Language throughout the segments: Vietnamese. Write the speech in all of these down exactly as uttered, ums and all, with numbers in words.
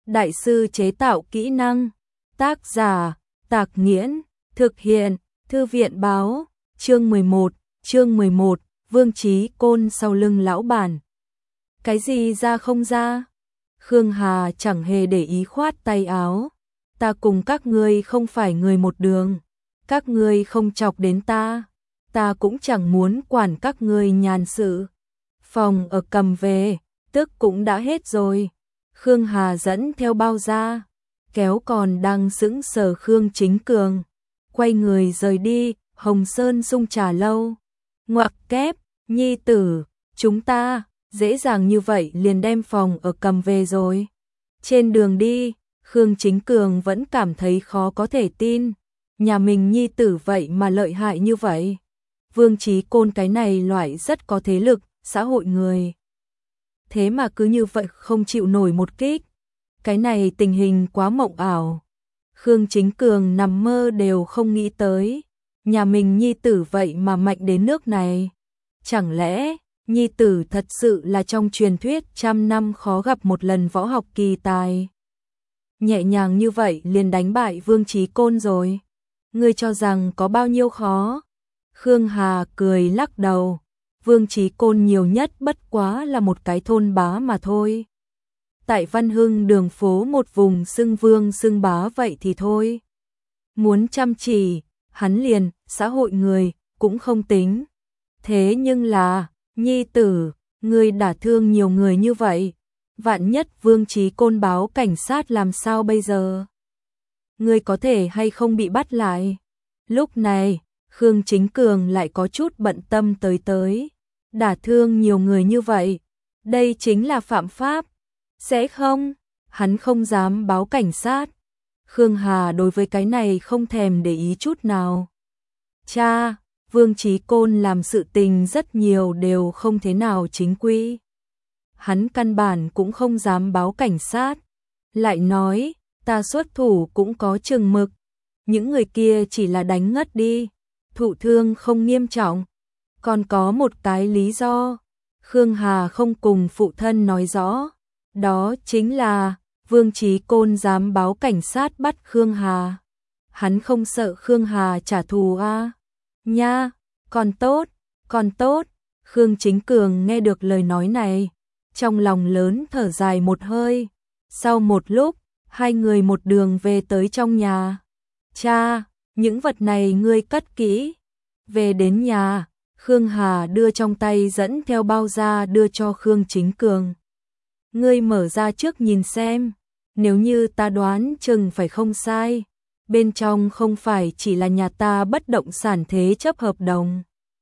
đại sư chế tạo kỹ năng. Tác giả, Tạc Nghiễn, thực hiện, Thư viện báo, chương mười một, chương mười một, Vương Chí Côn sau lưng lão bản. Cái gì ra không ra? Khương Hà chẳng hề để ý khoát tay áo. Ta cùng các ngươi không phải người một đường. Các ngươi không chọc đến ta. Ta cũng chẳng muốn quản các ngươi nhàn sự. Phòng ở cầm về, tức cũng đã hết rồi. Khương Hà dẫn theo bao ra, kéo còn đang sững sờ Khương Chính Cường. Quay người rời đi, Hồng Sơn Sung Trà Lâu. Ngoặc kép, nhi tử, chúng ta, dễ dàng như vậy liền đem phòng ở cầm về rồi. Trên đường đi, Khương Chính Cường vẫn cảm thấy khó có thể tin. Nhà mình nhi tử vậy mà lợi hại như vậy. Vương Chí Côn cái này loại rất có thế lực, xã hội người. Thế mà cứ như vậy không chịu nổi một kích. Cái này tình hình quá mộng ảo. Khương Chính Cường nằm mơ đều không nghĩ tới. Nhà mình nhi tử vậy mà mạnh đến nước này. Chẳng lẽ, nhi tử thật sự là trong truyền thuyết trăm năm khó gặp một lần võ học kỳ tài. Nhẹ nhàng như vậy liền đánh bại Vương Chí Côn rồi. Ngươi cho rằng có bao nhiêu khó? Khương Hà cười lắc đầu. Vương Chí Côn nhiều nhất bất quá là một cái thôn bá mà thôi. Tại Văn Hưng đường phố một vùng xưng vương xưng bá vậy thì thôi. Muốn chăm chỉ, hắn liền, xã hội người, cũng không tính. Thế nhưng là, nhi tử, ngươi đả thương nhiều người như vậy. Vạn nhất Vương Chí Côn báo cảnh sát làm sao bây giờ? Ngươi có thể hay không bị bắt lại? Lúc này, Khương Chính Cường lại có chút bận tâm tới tới. Đả thương nhiều người như vậy, đây chính là phạm pháp. Sẽ không, hắn không dám báo cảnh sát. Khương Hà đối với cái này không thèm để ý chút nào. Cha, Vương Chí Côn làm sự tình rất nhiều đều không thế nào chính quy. Hắn căn bản cũng không dám báo cảnh sát. Lại nói, ta xuất thủ cũng có chừng mực. Những người kia chỉ là đánh ngất đi, thụ thương không nghiêm trọng. Còn có một cái lý do, Khương Hà không cùng phụ thân nói rõ. Đó chính là, Vương Chí Côn dám báo cảnh sát bắt Khương Hà. Hắn không sợ Khương Hà trả thù à? Nha, còn tốt, còn tốt. Khương Chính Cường nghe được lời nói này, trong lòng lớn thở dài một hơi. Sau một lúc, hai người một đường về tới trong nhà. Cha, những vật này ngươi cất kỹ. Về đến nhà, Khương Hà đưa trong tay dẫn theo bao ra đưa cho Khương Chính Cường. Ngươi mở ra trước nhìn xem, nếu như ta đoán chừng phải không sai. Bên trong không phải chỉ là nhà ta bất động sản thế chấp hợp đồng.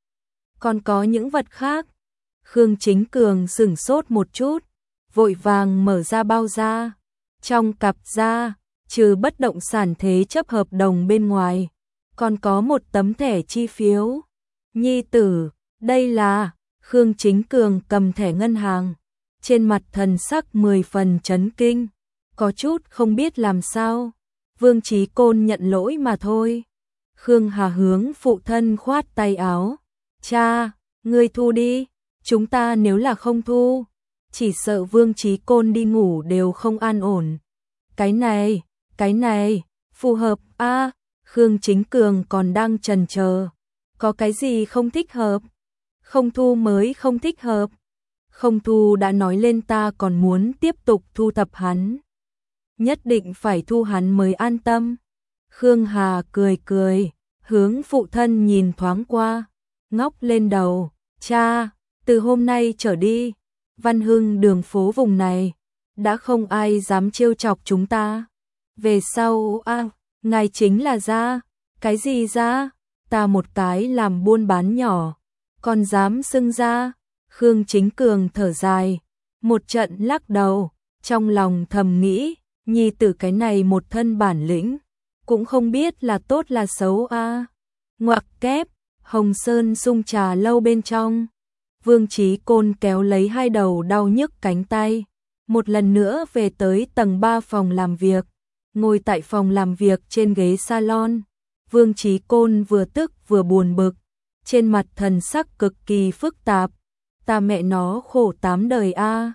Còn có những vật khác. Khương Chính Cường sửng sốt một chút, vội vàng mở ra bao ra. Trong cặp da, trừ bất động sản thế chấp hợp đồng bên ngoài, còn có một tấm thẻ chi phiếu. Nhi tử, đây là, Khương Chính Cường cầm thẻ ngân hàng, trên mặt thần sắc mười phần chấn kinh, có chút không biết làm sao. Vương Chí Côn nhận lỗi mà thôi. Khương Hà hướng phụ thân khoát tay áo. Cha, ngươi thu đi, chúng ta nếu là không thu, chỉ sợ Vương Chí Côn đi ngủ đều không an ổn. Cái này, cái này, phù hợp a à, Khương Chính Cường còn đang chần chờ. Có cái gì không thích hợp? Không thu mới không thích hợp. Không thu đã nói lên ta còn muốn tiếp tục thu thập hắn. Nhất định phải thu hắn mới an tâm. Khương Hà cười cười, hướng phụ thân nhìn thoáng qua, ngóc lên đầu. Cha, từ hôm nay trở đi, Văn Hưng đường phố vùng này, đã không ai dám trêu chọc chúng ta. Về sau, à, ngài chính là gia. Cái gì gia? Ta một cái làm buôn bán nhỏ, còn dám xưng gia? Khương Chính Cường thở dài, một trận lắc đầu, trong lòng thầm nghĩ, nhi tử cái này một thân bản lĩnh, cũng không biết là tốt là xấu a. À. Ngoặc kép, Hồng Sơn Sung Trà Lâu bên trong, Vương Chí Côn kéo lấy hai đầu đau nhức cánh tay, một lần nữa về tới tầng ba phòng làm việc, ngồi tại phòng làm việc trên ghế salon. Vương Chí Côn vừa tức vừa buồn bực, trên mặt thần sắc cực kỳ phức tạp. Ta mẹ nó khổ tám đời a.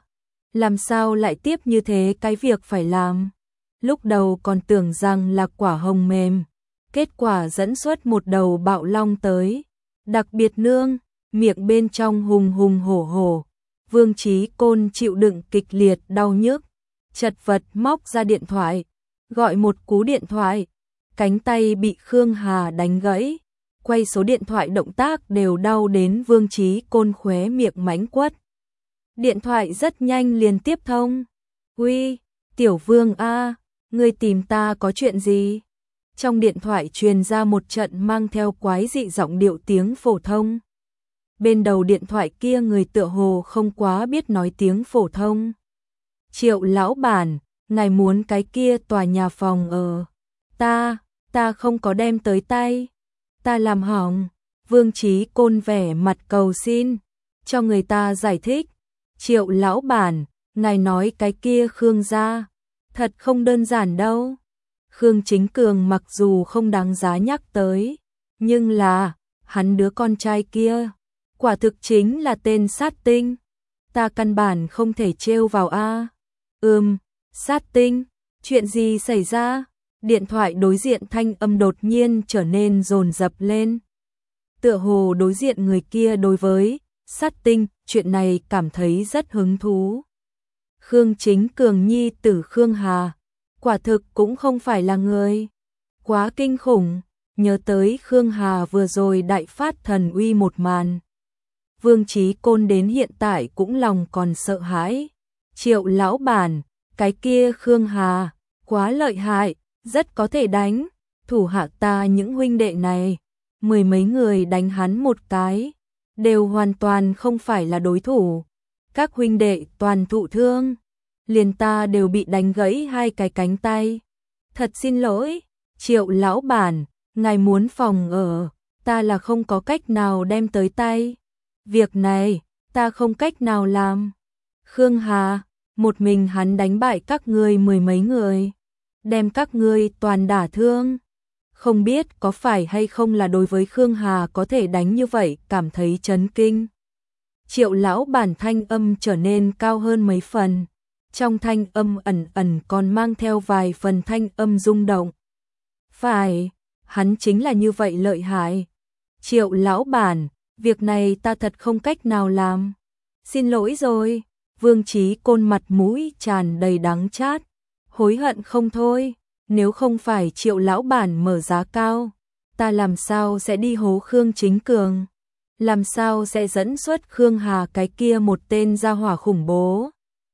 Làm sao lại tiếp như thế cái việc phải làm? Lúc đầu còn tưởng rằng là quả hồng mềm, kết quả dẫn xuất một đầu bạo long tới. Đặc biệt nương, miệng bên trong hùng hùng hổ hổ. Vương Chí Côn chịu đựng kịch liệt đau nhức, chật vật móc ra điện thoại, gọi một cú điện thoại. Cánh tay bị Khương Hà đánh gãy, quay số điện thoại động tác đều đau đến Vương Chí Côn khóe miệng mánh quất. Điện thoại rất nhanh liền tiếp thông. Uy, Tiểu Vương a, ngươi tìm ta có chuyện gì? Trong điện thoại truyền ra một trận mang theo quái dị giọng điệu tiếng phổ thông. Bên đầu điện thoại kia người tựa hồ không quá biết nói tiếng phổ thông. Triệu lão bản, ngài muốn cái kia tòa nhà phòng ở. Ta, ta không có đem tới tay. Ta làm hỏng. Vương Chí Côn vẻ mặt cầu xin, cho người ta giải thích. Triệu lão bản, ngài nói cái kia Khương gia, thật không đơn giản đâu. Khương Chính Cường mặc dù không đáng giá nhắc tới, nhưng là, hắn đứa con trai kia, quả thực chính là tên sát tinh. Ta căn bản không thể trêu vào a. Ừm, sát tinh, chuyện gì xảy ra? Điện thoại đối diện thanh âm đột nhiên trở nên dồn dập lên. Tựa hồ đối diện người kia đối với sát tinh, chuyện này cảm thấy rất hứng thú. Khương Chính Cường nhi tử Khương Hà, quả thực cũng không phải là người. Quá kinh khủng, nhớ tới Khương Hà vừa rồi đại phát thần uy một màn. Vương Chí Côn đến hiện tại cũng lòng còn sợ hãi. Triệu lão bản, cái kia Khương Hà, quá lợi hại, rất có thể đánh. Thủ hạ ta những huynh đệ này, mười mấy người đánh hắn một cái, đều hoàn toàn không phải là đối thủ. Các huynh đệ toàn thụ thương, liền ta đều bị đánh gãy hai cái cánh tay. Thật xin lỗi, Triệu lão bản, ngài muốn phòng ở, ta là không có cách nào đem tới tay. Việc này, ta không cách nào làm. Khương Hà, một mình hắn đánh bại các ngươi mười mấy người, đem các ngươi toàn đả thương. Không biết có phải hay không là đối với Khương Hà có thể đánh như vậy cảm thấy chấn kinh. Triệu lão bản thanh âm trở nên cao hơn mấy phần, trong thanh âm ẩn ẩn còn mang theo vài phần thanh âm rung động. Phải, hắn chính là như vậy lợi hại. Triệu lão bản, việc này ta thật không cách nào làm. Xin lỗi rồi. Vương Chí Côn mặt mũi tràn đầy đắng chát, hối hận không thôi. Nếu không phải Triệu lão bản mở giá cao, ta làm sao sẽ đi hố Khương Chính Cường? Làm sao sẽ dẫn xuất Khương Hà cái kia một tên gia hỏa khủng bố?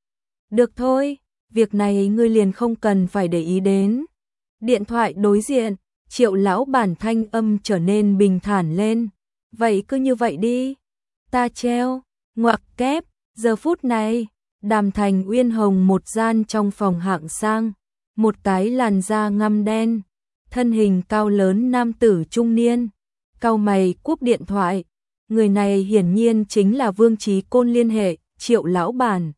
Được thôi, việc này ngươi liền không cần phải để ý đến. Điện thoại đối diện, Triệu lão bản thanh âm trở nên bình thản lên. Vậy cứ như vậy đi. Ta treo, ngoặc kép, giờ phút này, Đàm Thành Uyên Hồng một gian trong phòng hạng sang. Một cái làn da ngăm đen, thân hình cao lớn nam tử trung niên, cau mày cúp điện thoại. Người này hiển nhiên chính là Vương Chí Côn liên hệ, Triệu lão bản.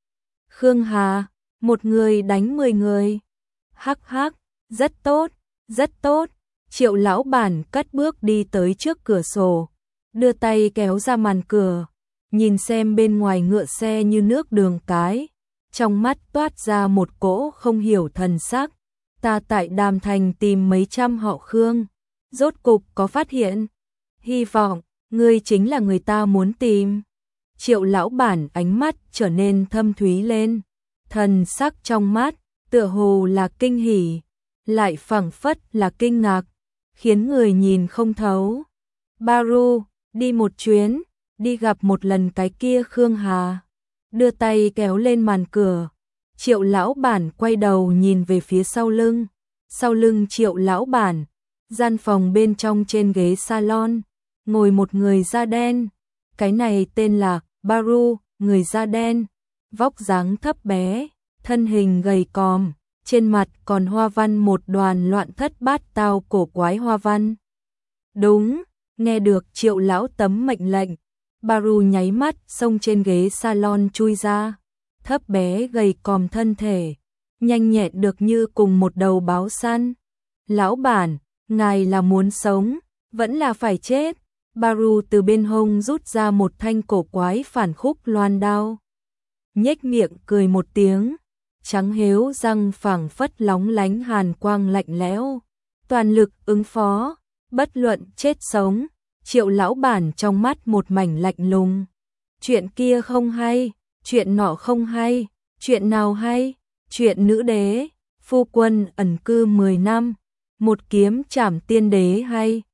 Khương Hà, một người đánh mười người. Hắc hắc, rất tốt, rất tốt. Triệu lão bản cất bước đi tới trước cửa sổ, đưa tay kéo ra màn cửa, nhìn xem bên ngoài ngựa xe như nước đường cái. Trong mắt toát ra một cỗ không hiểu thần sắc. Ta tại Đàm Thành tìm mấy trăm họ Khương, rốt cục có phát hiện. Hy vọng, ngươi chính là người ta muốn tìm. Triệu lão bản ánh mắt trở nên thâm thúy lên. Thần sắc trong mắt, tựa hồ là kinh hỉ, lại phảng phất là kinh ngạc, khiến người nhìn không thấu. Baru, đi một chuyến, đi gặp một lần cái kia Khương Hà. Đưa tay kéo lên màn cửa. Triệu lão bản quay đầu nhìn về phía sau lưng. Sau lưng Triệu lão bản, gian phòng bên trong trên ghế salon, ngồi một người da đen. Cái này tên là Baru, người da đen, vóc dáng thấp bé, thân hình gầy còm, trên mặt còn hoa văn một đoàn loạn thất bát tao cổ quái hoa văn. Đúng, nghe được Triệu lão tấm mệnh lệnh, Baru nháy mắt xông trên ghế salon chui ra, thấp bé gầy còm thân thể, nhanh nhẹn được như cùng một đầu báo săn. Lão bản, ngài là muốn sống, vẫn là phải chết? Baru từ bên hông rút ra một thanh cổ quái phản khúc loan đao. nhếch miệng cười một tiếng, trắng hếu răng phảng phất lóng lánh hàn quang lạnh lẽo, toàn lực ứng phó, bất luận chết sống. Triệu lão bản trong mắt một mảnh lạnh lùng. Chuyện kia không hay, chuyện nọ không hay, chuyện nào hay? Chuyện nữ đế, phu quân ẩn cư mười năm, một kiếm trảm tiên đế hay?